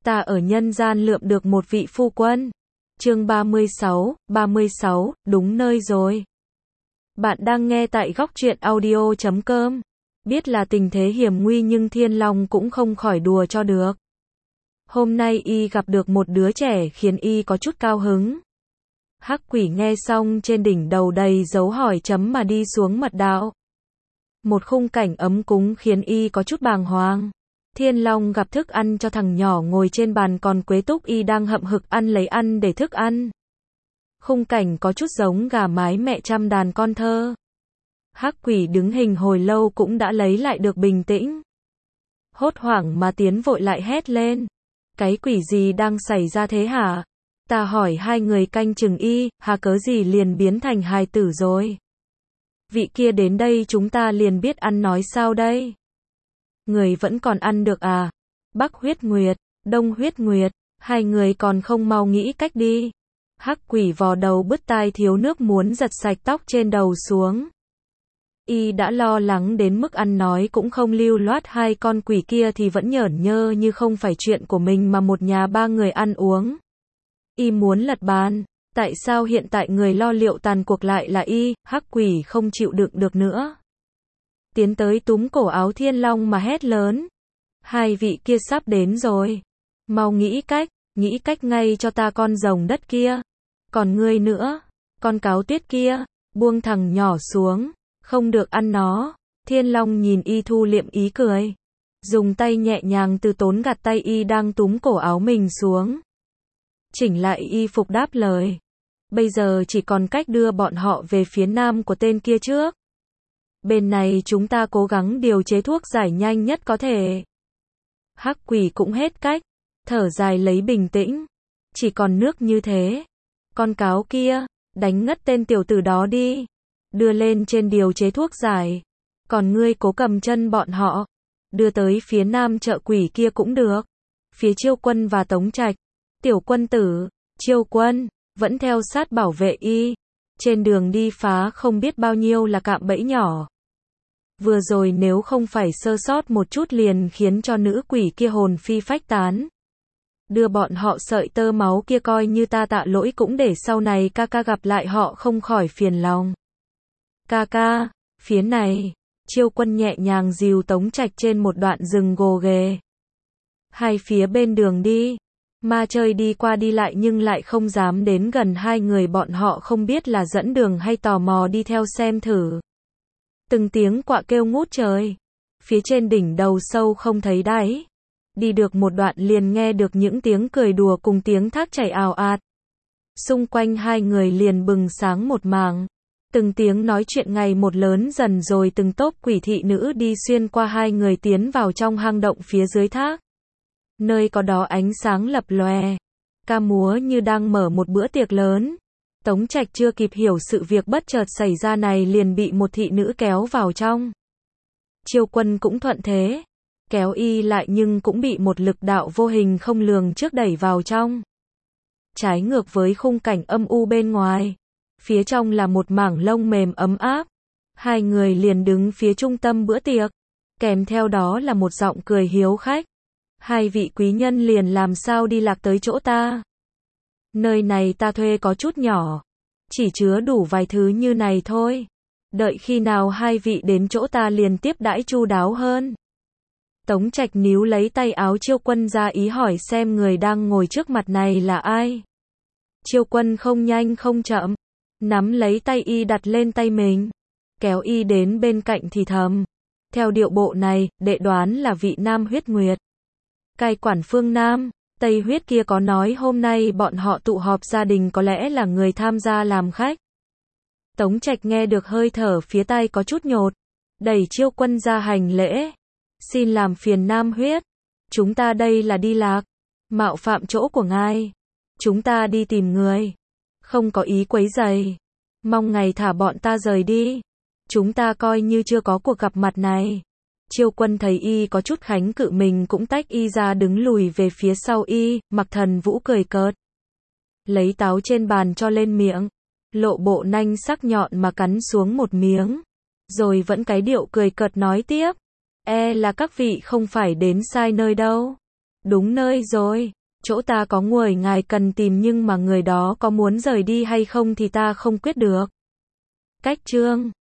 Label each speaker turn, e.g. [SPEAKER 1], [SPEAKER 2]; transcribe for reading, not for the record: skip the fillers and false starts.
[SPEAKER 1] ta ở nhân gian lượm được một vị phu quân. Chương 36, đúng nơi rồi. Bạn đang nghe tại góc truyện audio.com. Biết là tình thế hiểm nguy nhưng Thiên Long cũng không khỏi đùa cho được. Hôm nay y gặp được một đứa trẻ khiến y có chút cao hứng. Hắc quỷ nghe xong trên đỉnh đầu đầy dấu hỏi chấm mà đi xuống mật đạo. Một khung cảnh ấm cúng khiến y có chút bàng hoàng. Thiên Long gặp thức ăn cho thằng nhỏ ngồi trên bàn, còn Quế Túc y đang hậm hực ăn lấy ăn để thức ăn. Khung cảnh có chút giống gà mái mẹ chăm đàn con thơ. Hắc quỷ đứng hình hồi lâu cũng đã lấy lại được bình tĩnh. Hốt hoảng mà tiến vội lại hét lên. Cái quỷ gì đang xảy ra thế hả? Ta hỏi hai người canh chừng y, hà cớ gì liền biến thành hài tử rồi? Vị kia đến đây chúng ta liền biết ăn nói sao đây? Người vẫn còn ăn được à? Bắc huyết nguyệt, Đông huyết nguyệt, hai người còn không mau nghĩ cách đi. Hắc quỷ vò đầu bứt tai thiếu nước muốn giật sạch tóc trên đầu xuống. Y đã lo lắng đến mức ăn nói cũng không lưu loát, hai con quỷ kia thì vẫn nhởn nhơ như không phải chuyện của mình mà một nhà ba người ăn uống. Y muốn lật bàn, tại sao hiện tại người lo liệu tàn cuộc lại là y? Hắc quỷ không chịu đựng được nữa. Tiến tới túm cổ áo Thiên Long mà hét lớn. Hai vị kia sắp đến rồi. Mau nghĩ cách ngay cho ta con rồng đất kia. Còn ngươi nữa, con cáo tuyết kia, buông thằng nhỏ xuống, không được ăn nó. Thiên Long nhìn y thu liệm ý cười. Dùng tay nhẹ nhàng từ tốn gạt tay y đang túm cổ áo mình xuống. Chỉnh lại y phục đáp lời. Bây giờ chỉ còn cách đưa bọn họ về phía nam của tên kia trước. Bên này chúng ta cố gắng điều chế thuốc giải nhanh nhất có thể. Hắc quỷ cũng hết cách, thở dài lấy bình tĩnh. Chỉ còn nước như thế. Con cáo kia, đánh ngất tên tiểu tử đó đi. Đưa lên trên điều chế thuốc giải. Còn ngươi cố cầm chân bọn họ. Đưa tới phía nam chợ quỷ kia cũng được. Phía Chiêu Quân và Tống Trạch. Tiểu quân tử, Chiêu Quân, vẫn theo sát bảo vệ y. Trên đường đi phá không biết bao nhiêu là cạm bẫy nhỏ. Vừa rồi nếu không phải sơ sót một chút liền khiến cho nữ quỷ kia hồn phi phách tán. Đưa bọn họ sợi tơ máu kia coi như ta tạ lỗi cũng để sau này ca ca gặp lại họ không khỏi phiền lòng. Ca ca, phía này, Chiêu Quân nhẹ nhàng dìu Tống Trạch trên một đoạn rừng gồ ghề. Hai phía bên đường đi. Ma chơi đi qua đi lại nhưng lại không dám đến gần hai người bọn họ, không biết là dẫn đường hay tò mò đi theo xem thử. Từng tiếng quạ kêu ngút trời. Phía trên đỉnh đầu sâu không thấy đáy. Đi được một đoạn liền nghe được những tiếng cười đùa cùng tiếng thác chảy ào ạt. Xung quanh hai người liền bừng sáng một mảng. Từng tiếng nói chuyện ngày một lớn dần rồi từng tốp quỷ thị nữ đi xuyên qua hai người tiến vào trong hang động phía dưới thác. Nơi có đó ánh sáng lập lòe, ca múa như đang mở một bữa tiệc lớn. Tống Trạch chưa kịp hiểu sự việc bất chợt xảy ra này liền bị một thị nữ kéo vào trong. Chiêu Quân cũng thuận thế, kéo y lại nhưng cũng bị một lực đạo vô hình không lường trước đẩy vào trong. Trái ngược với khung cảnh âm u bên ngoài, phía trong là một mảng lông mềm ấm áp. Hai người liền đứng phía trung tâm bữa tiệc, kèm theo đó là một giọng cười hiếu khách. Hai vị quý nhân liền làm sao đi lạc tới chỗ ta? Nơi này ta thuê có chút nhỏ, chỉ chứa đủ vài thứ như này thôi. Đợi khi nào hai vị đến chỗ ta liền tiếp đãi chu đáo hơn. Tống Trạch níu lấy tay áo Chiêu Quân ra ý hỏi xem người đang ngồi trước mặt này là ai. Chiêu Quân không nhanh không chậm, nắm lấy tay y đặt lên tay mình, kéo y đến bên cạnh thì thầm. Theo điệu bộ này, đệ đoán là vị Nam huyết nguyệt. Cai quản phương Nam, Tây huyết kia có nói hôm nay bọn họ tụ họp gia đình, có lẽ là người tham gia làm khách. Tống Trạch nghe được hơi thở phía tai có chút nhột, đẩy Chiêu Quân ra hành lễ. Xin làm phiền Nam huyết, chúng ta đây là đi lạc, mạo phạm chỗ của ngài. Chúng ta đi tìm người, không có ý quấy rầy. Mong ngài thả bọn ta rời đi. Chúng ta coi như chưa có cuộc gặp mặt này. Chiêu Quân thấy y có chút kháng cự mình cũng tách y ra đứng lùi về phía sau y. Mặc Thần Vũ cười cợt, lấy táo trên bàn cho lên miệng, lộ bộ nanh sắc nhọn mà cắn xuống một miếng, rồi vẫn cái điệu cười cợt nói tiếp. Là các vị không phải đến sai nơi đâu. Đúng nơi rồi. Chỗ ta có người ngài cần tìm nhưng mà người đó có muốn rời đi hay không thì ta không quyết được. Cách chương